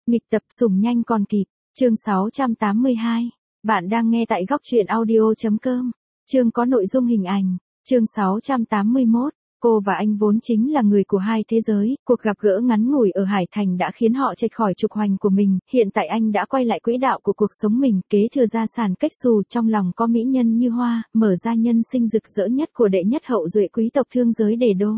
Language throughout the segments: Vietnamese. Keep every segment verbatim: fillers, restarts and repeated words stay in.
Nghịch tập sủng nhanh còn kịp, chương sáu trăm tám mươi hai. Bạn đang nghe tại góc truyện audio.com. Chương có nội dung hình ảnh, chương sáu trăm tám mươi mốt. Cô và anh vốn chính là người của hai thế giới, cuộc gặp gỡ ngắn ngủi ở Hải Thành đã khiến họ chệch khỏi trục hoành của mình, hiện tại anh đã quay lại quỹ đạo của cuộc sống mình, kế thừa gia sản cách xù, trong lòng có mỹ nhân như hoa, mở ra nhân sinh rực rỡ nhất của đệ nhất hậu duệ quý tộc thương giới Đề Đô.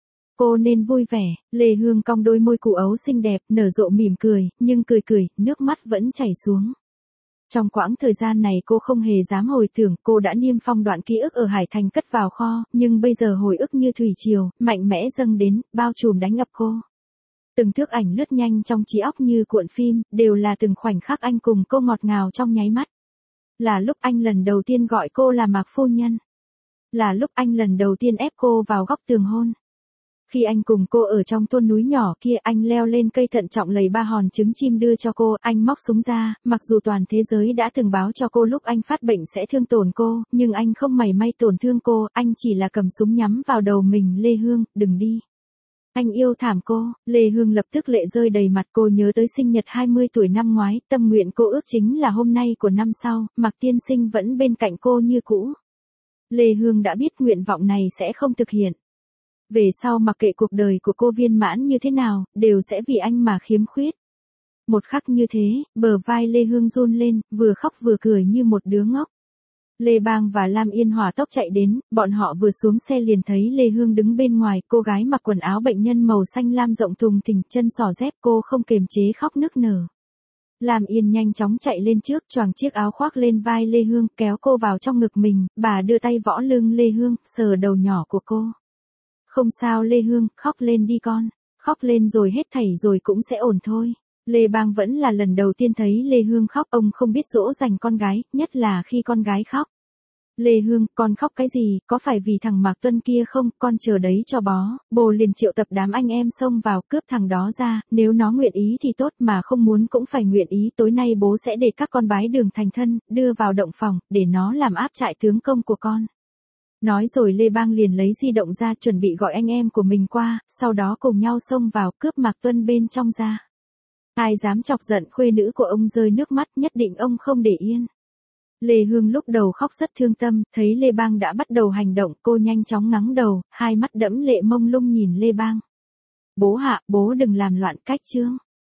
Cô nên vui vẻ, Lê Hương cong đôi môi củ ấu xinh đẹp, nở rộ mỉm cười, nhưng cười cười, nước mắt vẫn chảy xuống. Trong quãng thời gian này cô không hề dám hồi tưởng, cô đã niêm phong đoạn ký ức ở Hải Thành cất vào kho, nhưng bây giờ hồi ức như thủy triều, mạnh mẽ dâng đến, bao trùm đánh ngập cô. Từng thước ảnh lướt nhanh trong trí óc như cuộn phim, đều là từng khoảnh khắc anh cùng cô ngọt ngào trong nháy mắt. Là lúc anh lần đầu tiên gọi cô là Mạc Phu Nhân. Là lúc anh lần đầu tiên ép cô vào góc tường hôn. Khi anh cùng cô ở trong thôn núi nhỏ kia, anh leo lên cây thận trọng lầy ba hòn trứng chim đưa cho cô, anh móc súng ra, mặc dù toàn thế giới đã từng báo cho cô lúc anh phát bệnh sẽ thương tổn cô, nhưng anh không mảy may tổn thương cô, anh chỉ là cầm súng nhắm vào đầu mình. Lê Hương, đừng đi. Anh yêu thảm cô. Lê Hương lập tức lệ rơi đầy mặt, cô nhớ tới sinh nhật hai mươi tuổi năm ngoái, tâm nguyện cô ước chính là hôm nay của năm sau, Mạc tiên sinh vẫn bên cạnh cô như cũ. Lê Hương đã biết nguyện vọng này sẽ không thực hiện. Về sau mặc kệ cuộc đời của cô viên mãn như thế nào, đều sẽ vì anh mà khiếm khuyết. Một khắc như thế, bờ vai Lê Hương run lên, vừa khóc vừa cười như một đứa ngốc. Lê Bang và Lam Yên hỏa tốc chạy đến, bọn họ vừa xuống xe liền thấy Lê Hương đứng bên ngoài, cô gái mặc quần áo bệnh nhân màu xanh lam rộng thùng thình, chân xỏ dép, cô không kềm chế khóc nức nở. Lam Yên nhanh chóng chạy lên trước, choàng chiếc áo khoác lên vai Lê Hương, kéo cô vào trong ngực mình, bà đưa tay võ lưng Lê Hương, sờ đầu nhỏ của cô. Không sao Lê Hương, khóc lên đi con, khóc lên rồi hết thảy rồi cũng sẽ ổn thôi. Lê Bang vẫn là lần đầu tiên thấy Lê Hương khóc, ông không biết dỗ dành con gái, nhất là khi con gái khóc. Lê Hương, con khóc cái gì, có phải vì thằng Mạc Tuân kia không, con chờ đấy cho bó. Bồ liền triệu tập đám anh em xông vào, cướp thằng đó ra, nếu nó nguyện ý thì tốt, mà không muốn cũng phải nguyện ý, tối nay bố sẽ để các con bái đường thành thân, đưa vào động phòng, để nó làm áp trại tướng công của con. Nói rồi Lê Bang liền lấy di động ra chuẩn bị gọi anh em của mình qua, sau đó cùng nhau xông vào cướp Mạc Tuân bên trong ra. Ai dám chọc giận khuê nữ của ông rơi nước mắt, nhất định ông không để yên. Lê Hương lúc đầu khóc rất thương tâm, thấy Lê Bang đã bắt đầu hành động, cô nhanh chóng ngắng đầu, hai mắt đẫm lệ mông lung nhìn Lê Bang. Bố hạ, bố đừng làm loạn cách chương.